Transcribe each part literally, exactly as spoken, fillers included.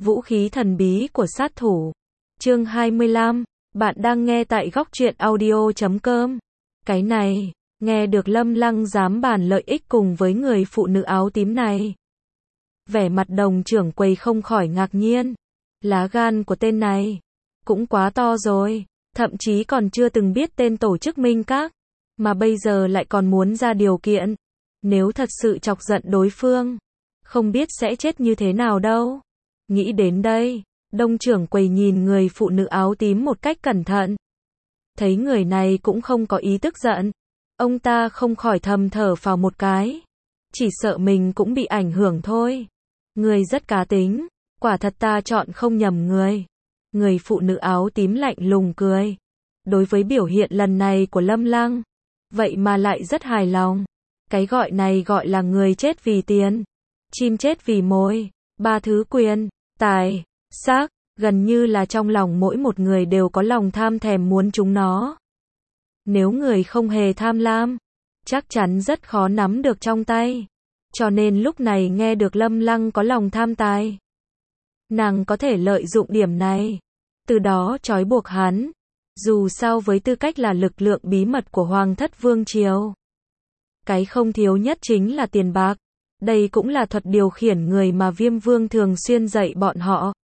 Vũ khí thần bí của sát thủ. Chương hai mươi lăm. Bạn đang nghe tại góc truyện audio chấm com. Cái này, nghe được Lâm Lăng dám bàn lợi ích cùng với người phụ nữ áo tím này. Vẻ mặt Đồng trưởng quầy không khỏi ngạc nhiên. Lá gan của tên này cũng quá to rồi, thậm chí còn chưa từng biết tên tổ chức Minh Các, mà bây giờ lại còn muốn ra điều kiện. Nếu thật sự chọc giận đối phương, không biết sẽ chết như thế nào đâu. Nghĩ đến đây, Đông trưởng quầy nhìn người phụ nữ áo tím một cách cẩn thận. Thấy người này cũng không có ý tức giận, ông ta không khỏi thầm thở phào một cái. Chỉ sợ mình cũng bị ảnh hưởng thôi. Người rất cá tính, quả thật ta chọn không nhầm người. Người phụ nữ áo tím lạnh lùng cười. Đối với biểu hiện lần này của Lâm Lăng, vậy mà lại rất hài lòng. Cái gọi này gọi là người chết vì tiền, chim chết vì mồi. Ba thứ quyền, tài, sắc, gần như là trong lòng mỗi một người đều có lòng tham thèm muốn chúng nó. Nếu người không hề tham lam, chắc chắn rất khó nắm được trong tay. Cho nên lúc này nghe được Lâm Lăng có lòng tham tài, nàng có thể lợi dụng điểm này, từ đó trói buộc hắn. Dù sao với tư cách là lực lượng bí mật của Hoàng thất Vương Triều, cái không thiếu nhất chính là tiền bạc. Đây cũng là thuật điều khiển người mà Viêm Vương thường xuyên dạy bọn họ.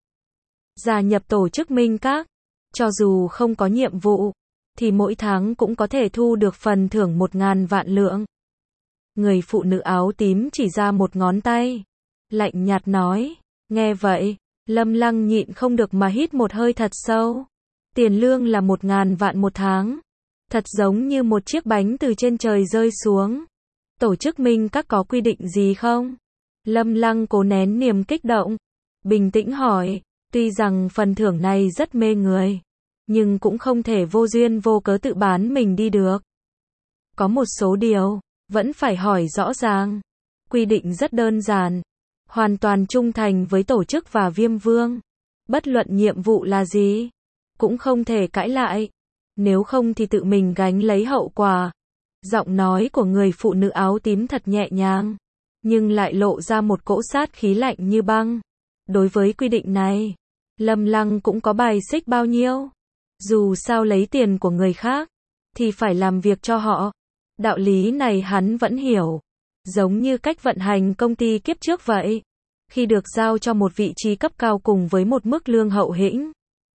Gia nhập tổ chức Minh Các, cho dù không có nhiệm vụ, thì mỗi tháng cũng có thể thu được phần thưởng một ngàn vạn lượng. Người phụ nữ áo tím chỉ ra một ngón tay, lạnh nhạt nói. Nghe vậy, Lâm Lăng nhịn không được mà hít một hơi thật sâu. Tiền lương là một ngàn vạn một tháng, thật giống như một chiếc bánh từ trên trời rơi xuống. Tổ chức Minh Các có quy định gì không? Lâm Lăng cố nén niềm kích động, bình tĩnh hỏi. Tuy rằng phần thưởng này rất mê người, nhưng cũng không thể vô duyên vô cớ tự bán mình đi được. Có một số điều vẫn phải hỏi rõ ràng. Quy định rất đơn giản, hoàn toàn trung thành với tổ chức và Viêm Vương. Bất luận nhiệm vụ là gì, cũng không thể cãi lại, nếu không thì tự mình gánh lấy hậu quả. Giọng nói của người phụ nữ áo tím thật nhẹ nhàng, nhưng lại lộ ra một cỗ sát khí lạnh như băng. Đối với quy định này, Lâm Lăng cũng có bài xích bao nhiêu. Dù sao lấy tiền của người khác, thì phải làm việc cho họ. Đạo lý này hắn vẫn hiểu. Giống như cách vận hành công ty kiếp trước vậy. Khi được giao cho một vị trí cấp cao cùng với một mức lương hậu hĩnh,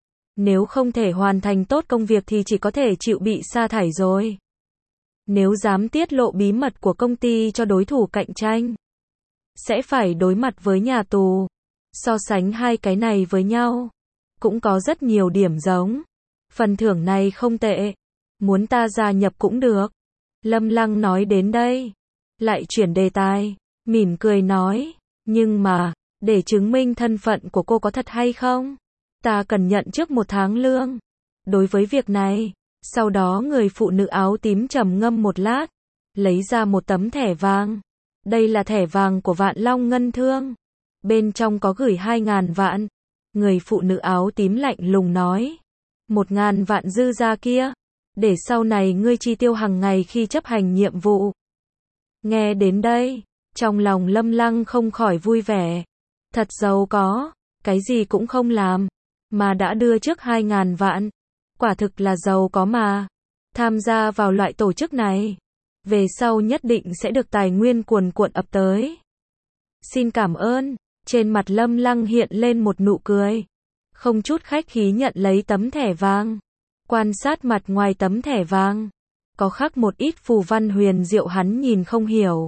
nếu không thể hoàn thành tốt công việc thì chỉ có thể chịu bị sa thải rồi. Nếu dám tiết lộ bí mật của công ty cho đối thủ cạnh tranh, sẽ phải đối mặt với nhà tù. So sánh hai cái này với nhau, cũng có rất nhiều điểm giống. Phần thưởng này không tệ, muốn ta gia nhập cũng được. Lâm Lăng nói đến đây, lại chuyển đề tài, mỉm cười nói. Nhưng mà, để chứng minh thân phận của cô có thật hay không, ta cần nhận trước một tháng lương. Đối với việc này, sau đó người phụ nữ áo tím trầm ngâm một lát, lấy ra một tấm thẻ vàng. Đây là thẻ vàng của Vạn Long Ngân Thương, bên trong có gửi hai ngàn vạn. Người phụ nữ áo tím lạnh lùng nói. Một ngàn vạn dư ra kia, để sau này ngươi chi tiêu hàng ngày khi chấp hành nhiệm vụ. Nghe đến đây, trong lòng Lâm Lăng không khỏi vui vẻ. Thật giàu có, cái gì cũng không làm, mà đã đưa trước hai ngàn vạn. Quả thực là giàu có mà. Tham gia vào loại tổ chức này, về sau nhất định sẽ được tài nguyên cuồn cuộn ập tới. Xin cảm ơn. Trên mặt Lâm Lăng hiện lên một nụ cười, không chút khách khí nhận lấy tấm thẻ vàng. Quan sát mặt ngoài tấm thẻ vàng, có khắc một ít phù văn huyền diệu hắn nhìn không hiểu.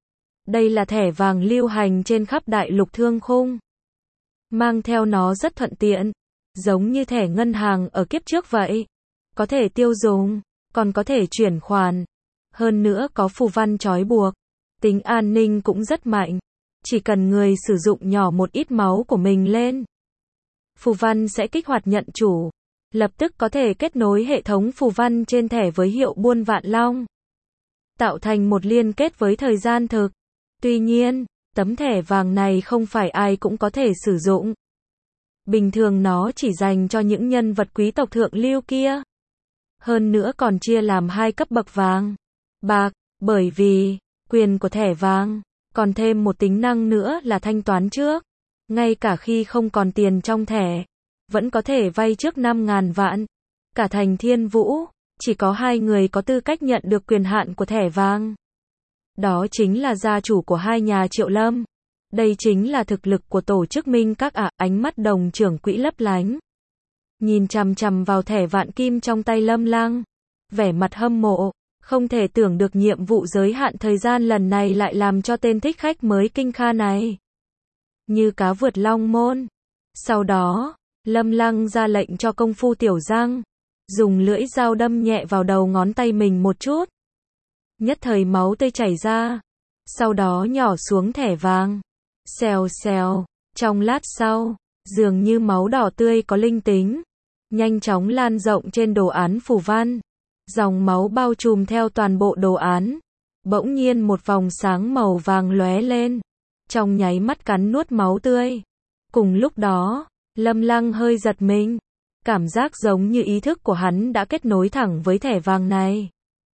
Đây là thẻ vàng lưu hành trên khắp đại lục thương khung. Mang theo nó rất thuận tiện, giống như thẻ ngân hàng ở kiếp trước vậy. Có thể tiêu dùng, còn có thể chuyển khoản. Hơn nữa có phù văn trói buộc, tính an ninh cũng rất mạnh. Chỉ cần người sử dụng nhỏ một ít máu của mình lên, phù văn sẽ kích hoạt nhận chủ, lập tức có thể kết nối hệ thống phù văn trên thẻ với hiệu buôn Vạn Long, tạo thành một liên kết với thời gian thực. Tuy nhiên, tấm thẻ vàng này không phải ai cũng có thể sử dụng. Bình thường nó chỉ dành cho những nhân vật quý tộc thượng lưu kia. Hơn nữa còn chia làm hai cấp bậc vàng, bạc, bởi vì quyền của thẻ vàng còn thêm một tính năng nữa là thanh toán trước. Ngay cả khi không còn tiền trong thẻ, vẫn có thể vay trước năm ngàn vạn. Cả thành Thiên Vũ, chỉ có hai người có tư cách nhận được quyền hạn của thẻ vàng. Đó chính là gia chủ của hai nhà Triệu Lâm. Đây chính là thực lực của tổ chức Minh Các à, ánh mắt Đồng trưởng quỹ lấp lánh. Nhìn chằm chằm vào thẻ vạn kim trong tay Lâm Lăng. Vẻ mặt hâm mộ, không thể tưởng được nhiệm vụ giới hạn thời gian lần này lại làm cho tên thích khách mới kinh kha này như cá vượt long môn. Sau đó, Lâm Lăng ra lệnh cho công phu Tiểu Giang, dùng lưỡi dao đâm nhẹ vào đầu ngón tay mình một chút. Nhất thời máu tươi chảy ra, sau đó nhỏ xuống thẻ vàng. Xèo xèo, trong lát sau, dường như máu đỏ tươi có linh tính, nhanh chóng lan rộng trên đồ án phù văn. Dòng máu bao trùm theo toàn bộ đồ án. Bỗng nhiên một vòng sáng màu vàng lóe lên, trong nháy mắt cắn nuốt máu tươi. Cùng lúc đó, Lâm Lăng hơi giật mình, cảm giác giống như ý thức của hắn đã kết nối thẳng với thẻ vàng này.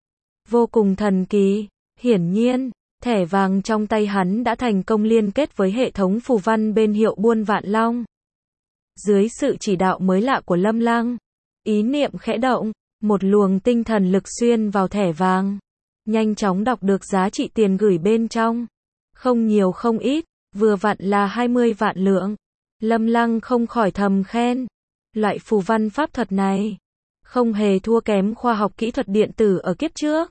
Vô cùng thần kỳ, hiển nhiên, thẻ vàng trong tay hắn đã thành công liên kết với hệ thống phù văn bên hiệu buôn Vạn Long. Dưới sự chỉ đạo mới lạ của Lâm Lăng, ý niệm khẽ động, một luồng tinh thần lực xuyên vào thẻ vàng, nhanh chóng đọc được giá trị tiền gửi bên trong. Không nhiều không ít, vừa vặn là hai mươi vạn lượng. Lâm Lăng không khỏi thầm khen, loại phù văn pháp thuật này không hề thua kém khoa học kỹ thuật điện tử ở kiếp trước.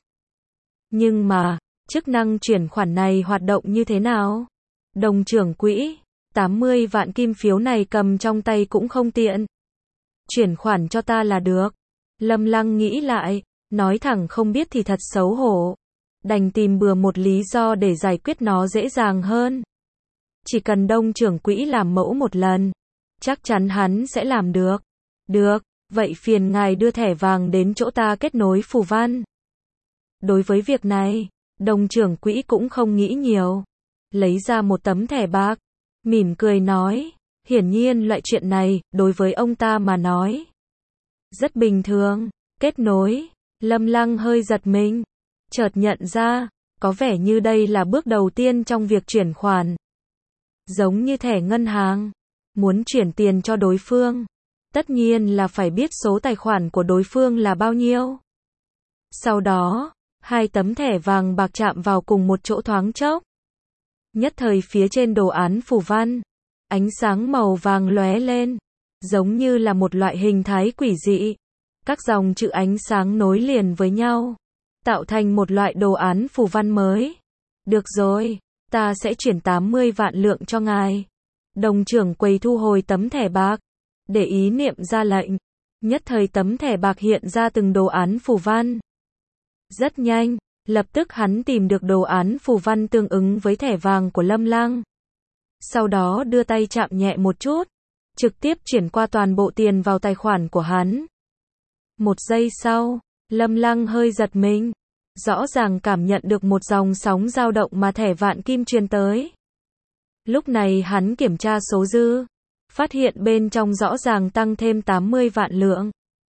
Nhưng mà, chức năng chuyển khoản này hoạt động như thế nào? Đồng trưởng quỹ, tám mươi vạn kim phiếu này cầm trong tay cũng không tiện. Chuyển khoản cho ta là được. Lâm Lăng nghĩ lại, nói thẳng không biết thì thật xấu hổ. Đành tìm bừa một lý do để giải quyết nó dễ dàng hơn. Chỉ cần Đông trưởng quỹ làm mẫu một lần, chắc chắn hắn sẽ làm được. Được, vậy phiền ngài đưa thẻ vàng đến chỗ ta kết nối phù văn. Đối với việc này, Đồng trưởng quỹ cũng không nghĩ nhiều. Lấy ra một tấm thẻ bạc, mỉm cười nói, hiển nhiên loại chuyện này, đối với ông ta mà nói rất bình thường. Kết nối, Lâm Lăng hơi giật mình, chợt nhận ra, có vẻ như đây là bước đầu tiên trong việc chuyển khoản. Giống như thẻ ngân hàng, muốn chuyển tiền cho đối phương, tất nhiên là phải biết số tài khoản của đối phương là bao nhiêu. Sau đó, hai tấm thẻ vàng bạc chạm vào cùng một chỗ thoáng chốc. Nhất thời phía trên đồ án phù văn, ánh sáng màu vàng lóe lên, giống như là một loại hình thái quỷ dị. Các dòng chữ ánh sáng nối liền với nhau, tạo thành một loại đồ án phù văn mới. Được rồi, ta sẽ chuyển tám mươi vạn lượng cho ngài. Đồng trưởng quầy thu hồi tấm thẻ bạc, để ý niệm ra lệnh. Nhất thời tấm thẻ bạc hiện ra từng đồ án phù văn. Rất nhanh, lập tức hắn tìm được đồ án phù văn tương ứng với thẻ vàng của Lâm Lăng. Sau đó đưa tay chạm nhẹ một chút, trực tiếp chuyển qua toàn bộ tiền vào tài khoản của hắn. Một giây sau, Lâm Lăng hơi giật mình, rõ ràng cảm nhận được một dòng sóng dao động mà thẻ vạn kim truyền tới. Lúc này hắn kiểm tra số dư, phát hiện bên trong rõ ràng tăng thêm tám mươi vạn lượng.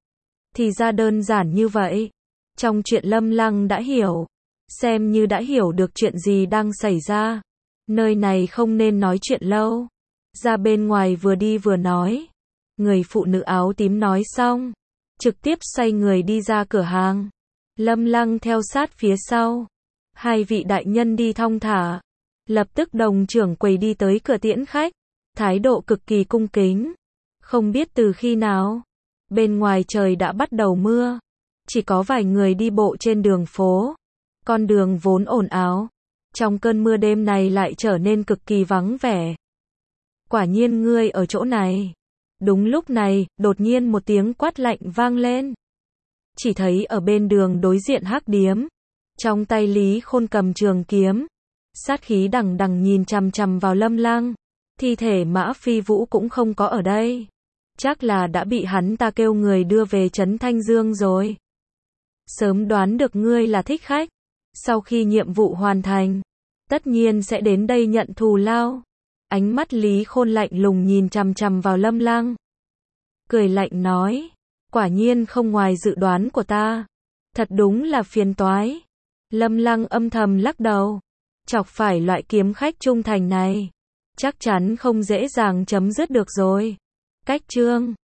Thì ra đơn giản như vậy. Trong chuyện Lâm Lăng đã hiểu, xem như đã hiểu được chuyện gì đang xảy ra. Nơi này không nên nói chuyện lâu. Ra bên ngoài vừa đi vừa nói. Người phụ nữ áo tím nói xong, trực tiếp xoay người đi ra cửa hàng. Lâm Lăng theo sát phía sau. Hai vị đại nhân đi thong thả. Lập tức đồng trưởng quầy đi tới cửa tiễn khách, thái độ cực kỳ cung kính. Không biết từ khi nào, bên ngoài trời đã bắt đầu mưa, chỉ có vài người đi bộ trên đường phố. Con đường vốn ồn ào, trong cơn mưa đêm này lại trở nên cực kỳ vắng vẻ. Quả nhiên ngươi ở chỗ này. Đúng lúc này, đột nhiên một tiếng quát lạnh vang lên. Chỉ thấy ở bên đường đối diện Hắc Điếm, trong tay Lý Khôn cầm trường kiếm, sát khí đằng đằng nhìn chằm chằm vào Lâm Lăng. Thi thể Mã Phi Vũ cũng không có ở đây. Chắc là đã bị hắn ta kêu người đưa về trấn Thanh Dương rồi. Sớm đoán được ngươi là thích khách. Sau khi nhiệm vụ hoàn thành, tất nhiên sẽ đến đây nhận thù lao. Ánh mắt Lý Khôn lạnh lùng nhìn chằm chằm vào Lâm Lăng. Cười lạnh nói, quả nhiên không ngoài dự đoán của ta. Thật đúng là phiền toái. Lâm Lăng âm thầm lắc đầu. Chọc phải loại kiếm khách trung thành này, chắc chắn không dễ dàng chấm dứt được rồi. Cách chương